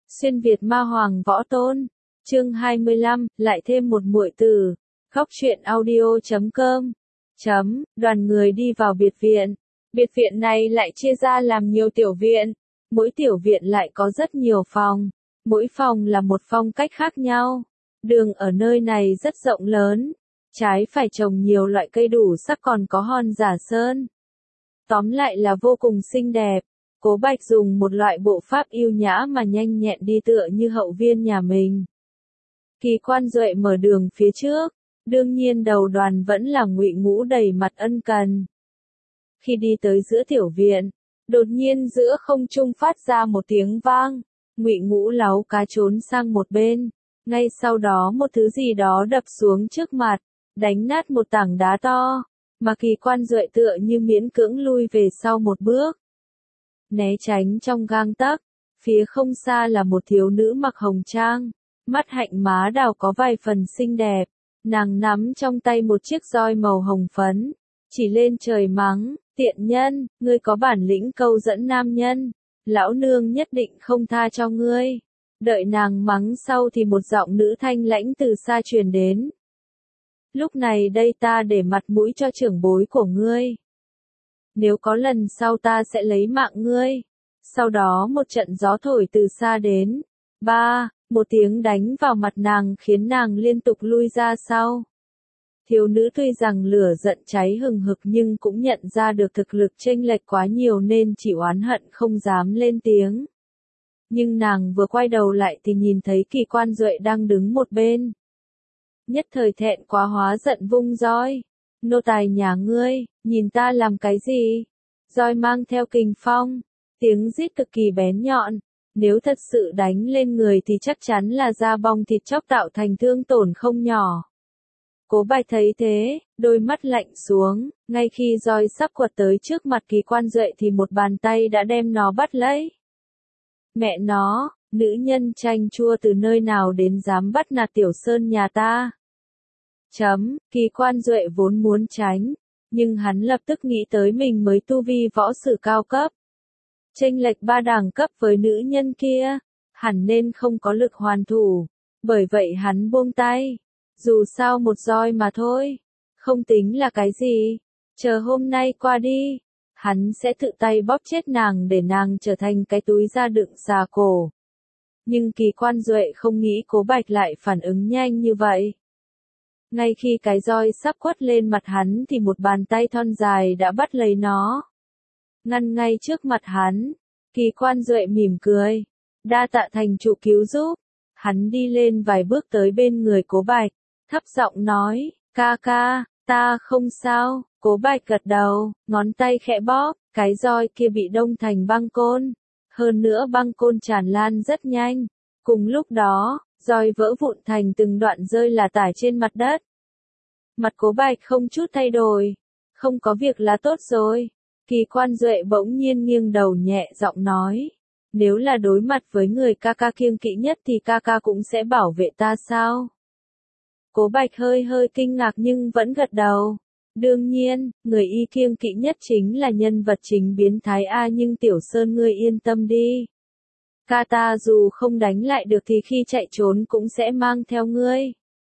Xuyên Việt Ma Hoàng Võ Tôn. Chương 25, lại thêm một muội tử. Khóc chuyện audio.com. Đoàn người đi vào biệt viện. Biệt viện này lại chia ra làm nhiều tiểu viện. Mỗi tiểu viện lại có rất nhiều phòng. Mỗi phòng là một phong cách khác nhau. Đường ở nơi này rất rộng lớn. Trái phải trồng nhiều loại cây đủ sắc, còn có hòn giả sơn. Tóm lại là vô cùng xinh đẹp. Cố Bạch dùng một loại bộ pháp yêu nhã mà nhanh nhẹn đi tựa như hậu viên nhà mình. Kỳ Quan Duệ mở đường phía trước, đương nhiên đầu đoàn vẫn là Ngụy Ngũ đầy mặt ân cần. Khi đi tới giữa tiểu viện, đột nhiên giữa không trung phát ra một tiếng vang, Ngụy Ngũ láu cá trốn sang một bên, ngay sau đó một thứ gì đó đập xuống trước mặt, đánh nát một tảng đá to, mà Kỳ Quan Duệ tựa như miễn cưỡng lui về sau một bước. Né tránh trong gang tấc, phía không xa là một thiếu nữ mặc hồng trang, mắt hạnh má đào có vài phần xinh đẹp, nàng nắm trong tay một chiếc roi màu hồng phấn, chỉ lên trời mắng, tiện nhân, ngươi có bản lĩnh câu dẫn nam nhân, lão nương nhất định không tha cho ngươi. Đợi nàng mắng sau thì một giọng nữ thanh lãnh từ xa truyền đến. Lúc này đây ta để mặt mũi cho trưởng bối của ngươi. Nếu có lần sau ta sẽ lấy mạng ngươi. Sau đó một trận gió thổi từ xa đến. Một tiếng đánh vào mặt nàng khiến nàng liên tục lui ra sau. Thiếu nữ tuy rằng lửa giận cháy hừng hực nhưng cũng nhận ra được thực lực chênh lệch quá nhiều nên chỉ oán hận không dám lên tiếng. Nhưng nàng vừa quay đầu lại thì nhìn thấy Kỳ Quan Duệ đang đứng một bên. Nhất thời thẹn quá hóa giận vung roi. Nô tài nhà ngươi, nhìn ta làm cái gì? Roi mang theo kình phong, tiếng rít cực kỳ bén nhọn. Nếu thật sự đánh lên người thì chắc chắn là da bong thịt chóc tạo thành thương tổn không nhỏ. Cố Bạch thấy thế, đôi mắt lạnh xuống, ngay khi roi sắp quật tới trước mặt Kỳ Quan Duệ thì một bàn tay đã đem nó bắt lấy. Mẹ nó, nữ nhân chanh chua từ nơi nào đến dám bắt nạt Tiểu Sơn nhà ta? Kỳ Quan Duệ vốn muốn tránh, nhưng hắn lập tức nghĩ tới mình mới tu vi võ sử cao cấp. Chênh lệch 3 đẳng cấp với nữ nhân kia, hẳn nên không có lực hoàn thủ, bởi vậy hắn buông tay. Dù sao một roi mà thôi, không tính là cái gì, chờ hôm nay qua đi, hắn sẽ tự tay bóp chết nàng để nàng trở thành cái túi da đựng xà cổ. Nhưng Kỳ Quan Duệ không nghĩ Cố Bạch lại phản ứng nhanh như vậy. Ngay khi cái roi sắp quất lên mặt hắn thì một bàn tay thon dài đã bắt lấy nó. Ngăn ngay trước mặt hắn, Kỳ Quan Duệ mỉm cười. Đa tạ thành chủ cứu giúp. Hắn đi lên vài bước tới bên người Cố Bạch, thấp giọng nói, ca ca, ta không sao. Cố Bạch gật đầu, ngón tay khẽ bóp, cái roi kia bị đông thành băng côn. Hơn nữa băng côn tràn lan rất nhanh. Cùng lúc đó, roi vỡ vụn thành từng đoạn rơi là tả trên mặt đất. Mặt Cố Bạch không chút thay đổi. Không có việc là tốt rồi. Kỳ Quan Duệ bỗng nhiên nghiêng đầu nhẹ giọng nói. Nếu là đối mặt với người ca ca kiêng kỵ nhất thì ca ca cũng sẽ bảo vệ ta sao? Cố Bạch hơi kinh ngạc nhưng vẫn gật đầu. Đương nhiên, người y kiêng kỵ nhất chính là nhân vật chính biến thái A, nhưng Tiểu Sơn ngươi yên tâm đi. Ca ta dù không đánh lại được thì khi chạy trốn cũng sẽ mang theo ngươi.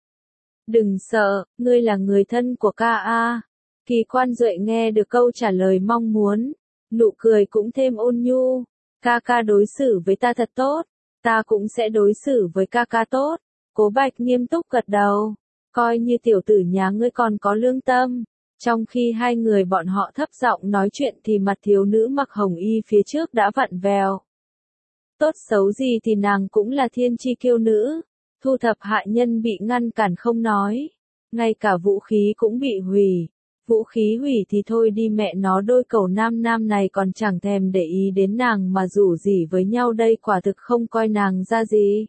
Đừng sợ, ngươi là người thân của ca A. Kỳ Quan Duệ nghe được câu trả lời mong muốn, nụ cười cũng thêm ôn nhu. Ca ca đối xử với ta thật tốt, ta cũng sẽ đối xử với ca ca tốt. Cố Bạch nghiêm túc gật đầu, coi như tiểu tử nhà ngươi còn có lương tâm. Trong khi hai người bọn họ thấp giọng nói chuyện thì mặt thiếu nữ mặc hồng y phía trước đã vặn vẹo. Tốt xấu gì thì nàng cũng là thiên chi kiêu nữ, thu thập hạ nhân bị ngăn cản không nói, ngay cả vũ khí cũng bị hủy. Vũ khí hủy thì thôi đi, mẹ nó đôi cẩu nam này còn chẳng thèm để ý đến nàng mà rủ rỉ với nhau đây, quả thực không coi nàng ra gì.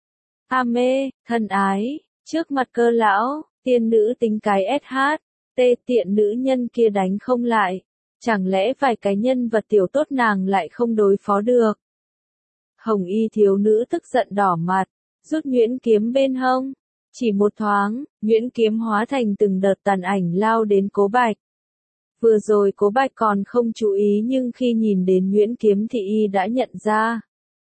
A mê, thân ái, trước mặt Cơ lão, tiên nữ tính cái SH, tiện nữ nhân kia đánh không lại, chẳng lẽ vài cái nhân vật tiểu tốt nàng lại không đối phó được. Hồng y thiếu nữ tức giận đỏ mặt, rút nhuyễn kiếm bên hông. Chỉ một thoáng, nhuyễn kiếm hóa thành từng đợt tàn ảnh lao đến Cố Bạch. Vừa rồi Cố Bạch còn không chú ý nhưng khi nhìn đến nhuyễn kiếm thì y đã nhận ra.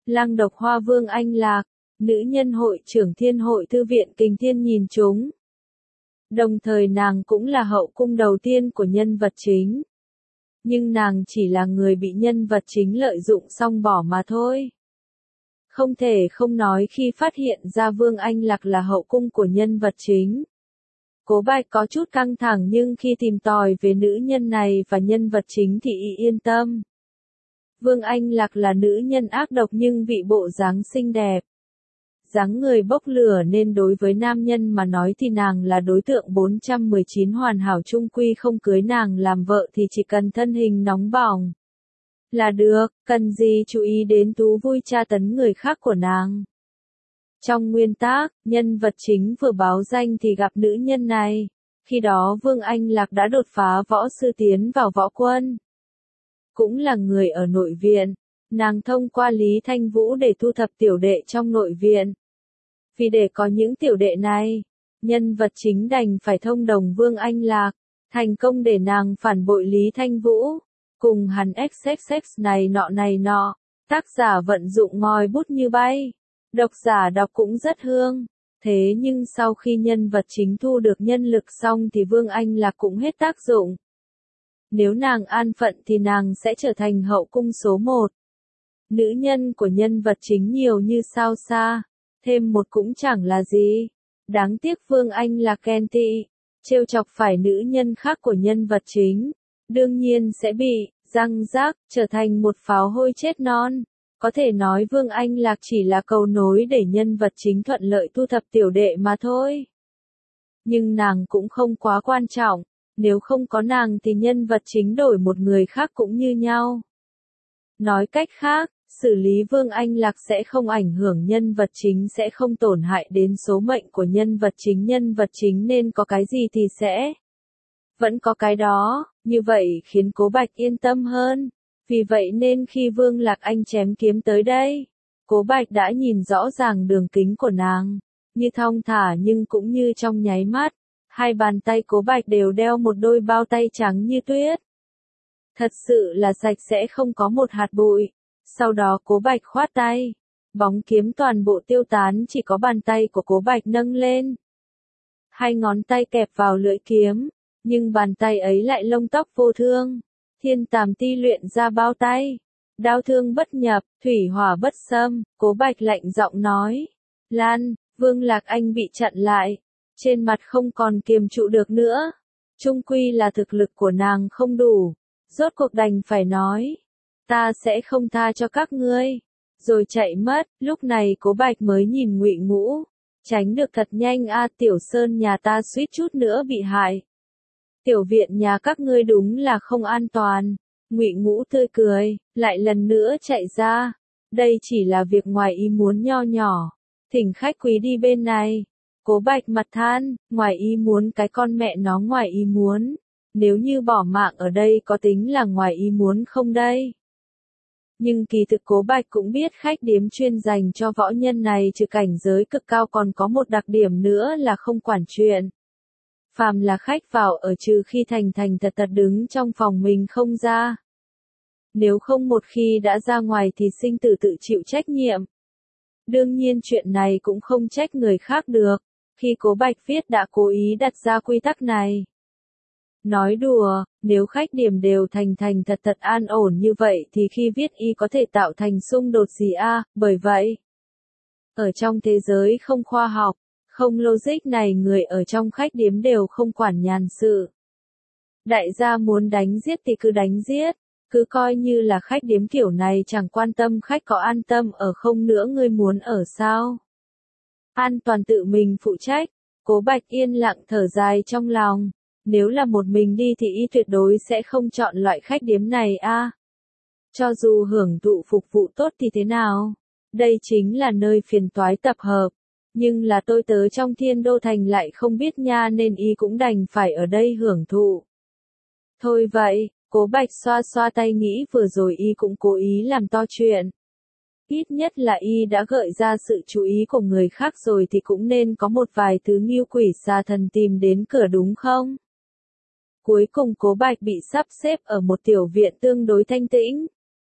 Lang độc hoa Vương Anh Lạc, nữ nhân hội trưởng Thiên hội Thư viện Kình Thiên nhìn chúng. Đồng thời nàng cũng là hậu cung đầu tiên của nhân vật chính. Nhưng nàng chỉ là người bị nhân vật chính lợi dụng xong bỏ mà thôi. Không thể không nói khi phát hiện ra Vương Anh Lạc là hậu cung của nhân vật chính. Cố Bạch có chút căng thẳng nhưng khi tìm tòi về nữ nhân này và nhân vật chính thì y yên tâm. Vương Anh Lạc là nữ nhân ác độc nhưng vị bộ dáng xinh đẹp. Dáng người bốc lửa nên đối với nam nhân mà nói thì nàng là đối tượng 419 hoàn hảo, chung quy không cưới nàng làm vợ thì chỉ cần thân hình nóng bỏng là được, cần gì chú ý đến thú vui tra tấn người khác của nàng. Trong nguyên tác, nhân vật chính vừa báo danh thì gặp nữ nhân này. Khi đó Vương Anh Lạc đã đột phá võ sư tiến vào võ quân. Cũng là người ở nội viện, nàng thông qua Lý Thanh Vũ để thu thập tiểu đệ trong nội viện. Vì để có những tiểu đệ này, nhân vật chính đành phải thông đồng Vương Anh Lạc, thành công để nàng phản bội Lý Thanh Vũ, cùng hắn XXX này nọ. Tác giả vận dụng ngòi bút như bay, độc giả đọc cũng rất hương. Thế nhưng sau khi nhân vật chính thu được nhân lực xong thì Vương Anh Lạc cũng hết tác dụng. Nếu nàng an phận thì nàng sẽ trở thành hậu cung số 1. Nữ nhân của nhân vật chính nhiều như sao xa, thêm một cũng chẳng là gì. Đáng tiếc Vương Anh Lạc ghen tị, trêu chọc phải nữ nhân khác của nhân vật chính, đương nhiên sẽ bị răng rác, trở thành một pháo hôi chết non. Có thể nói Vương Anh Lạc chỉ là cầu nối để nhân vật chính thuận lợi thu thập tiểu đệ mà thôi. Nhưng nàng cũng không quá quan trọng, nếu không có nàng thì nhân vật chính đổi một người khác cũng như nhau. Nói cách khác, xử lý Vương Anh Lạc sẽ không ảnh hưởng nhân vật chính, sẽ không tổn hại đến số mệnh của nhân vật chính nên có cái gì thì sẽ vẫn có cái đó, như vậy khiến Cố Bạch yên tâm hơn. Vì vậy nên khi Vương Lạc Anh chém kiếm tới đây, Cố Bạch đã nhìn rõ ràng đường kính của nàng, như thong thả nhưng cũng như trong nháy mắt. Hai bàn tay Cố Bạch đều đeo một đôi bao tay trắng như tuyết. Thật sự là sạch sẽ không có một hạt bụi. Sau đó Cố Bạch khoát tay, bóng kiếm toàn bộ tiêu tán, chỉ có bàn tay của Cố Bạch nâng lên. Hai ngón tay kẹp vào lưỡi kiếm, nhưng bàn tay ấy lại lông tóc vô thương. Thiên Tàm Ti luyện ra bao tay, đao thương bất nhập, thủy hỏa bất xâm. Cố Bạch lạnh giọng nói, Lan, Vương Lạc Anh bị chặn lại, trên mặt không còn kiềm trụ được nữa. Chung quy là thực lực của nàng không đủ, rốt cuộc đành phải nói, ta sẽ không tha cho các ngươi, rồi chạy mất. Lúc này Cố Bạch mới nhìn Ngụy Ngũ, tránh được thật nhanh a. Tiểu Sơn nhà ta suýt chút nữa bị hại. Tiểu viện nhà các ngươi đúng là không an toàn. Ngụy Ngũ tươi cười, lại lần nữa chạy ra. Đây chỉ là việc ngoài ý muốn nho nhỏ. Thỉnh khách quý đi bên này. Cố Bạch mặt than, ngoài ý muốn cái con mẹ nó ngoài ý muốn. Nếu như bỏ mạng ở đây có tính là ngoài ý muốn không đây? Nhưng kỳ thực Cố Bạch cũng biết khách điếm chuyên dành cho võ nhân này trừ cảnh giới cực cao còn có một đặc điểm nữa là không quản chuyện. Phàm là khách vào ở trừ khi thành thật đứng trong phòng mình không ra. Nếu không một khi đã ra ngoài thì sinh tử tự chịu trách nhiệm. Đương nhiên chuyện này cũng không trách người khác được, khi Cố Bạch viết đã cố ý đặt ra quy tắc này. Nói đùa, nếu khách điểm đều thành thật an ổn như vậy thì khi viết y có thể tạo thành xung đột gì a? Bởi vậy, ở trong thế giới không khoa học, không logic này, người ở trong khách điếm đều không quản nhàn sự. Đại gia muốn đánh giết thì cứ đánh giết, cứ coi như là khách điếm kiểu này chẳng quan tâm khách có an tâm ở không nữa, ngươi muốn ở sao? An toàn tự mình phụ trách. Cố Bạch yên lặng thở dài trong lòng. Nếu là một mình đi thì y tuyệt đối sẽ không chọn loại khách điếm này a. Cho dù hưởng thụ phục vụ tốt thì thế nào? Đây chính là nơi phiền toái tập hợp. Nhưng là tôi tớ trong Thiên Đô Thành lại không biết nha, nên y cũng đành phải ở đây hưởng thụ. Thôi vậy, Cố Bạch xoa xoa tay nghĩ vừa rồi y cũng cố ý làm to chuyện. Ít nhất là y đã gợi ra sự chú ý của người khác rồi thì cũng nên có một vài thứ ngưu quỷ xà thần tìm đến cửa đúng không? Cuối cùng Cố Bạch bị sắp xếp ở một tiểu viện tương đối thanh tĩnh.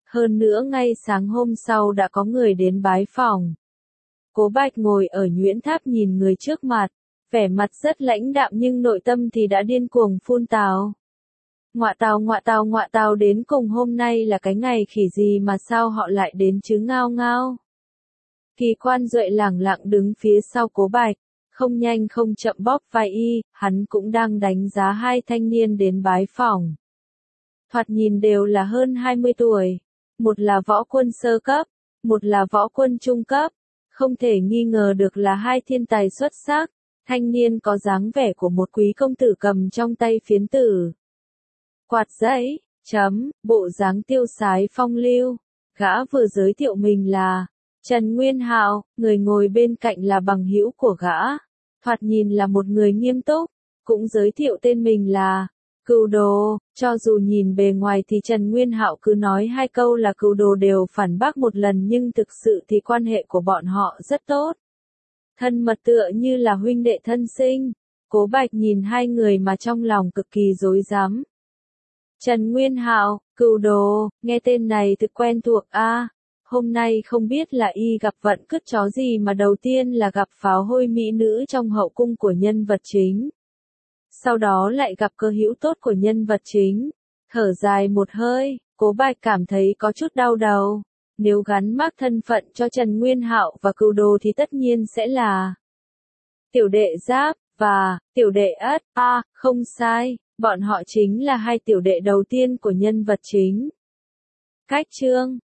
Hơn nữa ngay sáng hôm sau đã có người đến bái phỏng. Cố Bạch ngồi ở nhuyễn tháp nhìn người trước mặt, vẻ mặt rất lãnh đạm nhưng nội tâm thì đã điên cuồng phun tào. Ngọa tào đến cùng hôm nay là cái ngày khỉ gì mà sao họ lại đến chứ ngao ngao. Kỳ Quan Duệ lẳng lặng đứng phía sau Cố Bạch, không nhanh không chậm bóp vai y, hắn cũng đang đánh giá hai thanh niên đến bái phỏng. Thoạt nhìn đều là hơn 20 tuổi, một là võ quân sơ cấp, một là võ quân trung cấp, không thể nghi ngờ được là hai thiên tài xuất sắc, thanh niên có dáng vẻ của một quý công tử cầm trong tay phiến tử. Quạt giấy, bộ dáng tiêu sái phong lưu, gã vừa giới thiệu mình là Trần Nguyên Hạo, người ngồi bên cạnh là bằng hữu của gã, thoạt nhìn là một người nghiêm túc, cũng giới thiệu tên mình là Cừu Đồ, cho dù nhìn bề ngoài thì Trần Nguyên Hạo cứ nói hai câu là Cừu Đồ đều phản bác một lần nhưng thực sự thì quan hệ của bọn họ rất tốt. Thân mật tựa như là huynh đệ thân sinh, Cố Bạch nhìn hai người mà trong lòng cực kỳ rối rắm. Trần Nguyên Hạo, Cừu Đồ, nghe tên này thực quen thuộc a. Hôm nay không biết là y gặp vận cứt chó gì mà đầu tiên là gặp pháo hôi mỹ nữ trong hậu cung của nhân vật chính. Sau đó lại gặp cơ hữu tốt của nhân vật chính. Thở dài một hơi, Cố Bạch cảm thấy có chút đau đầu. Nếu gắn mác thân phận cho Trần Nguyên Hạo và Cừu Đồ thì tất nhiên sẽ là tiểu đệ Giáp và tiểu đệ Ất. Không sai, bọn họ chính là hai tiểu đệ đầu tiên của nhân vật chính. Cách chương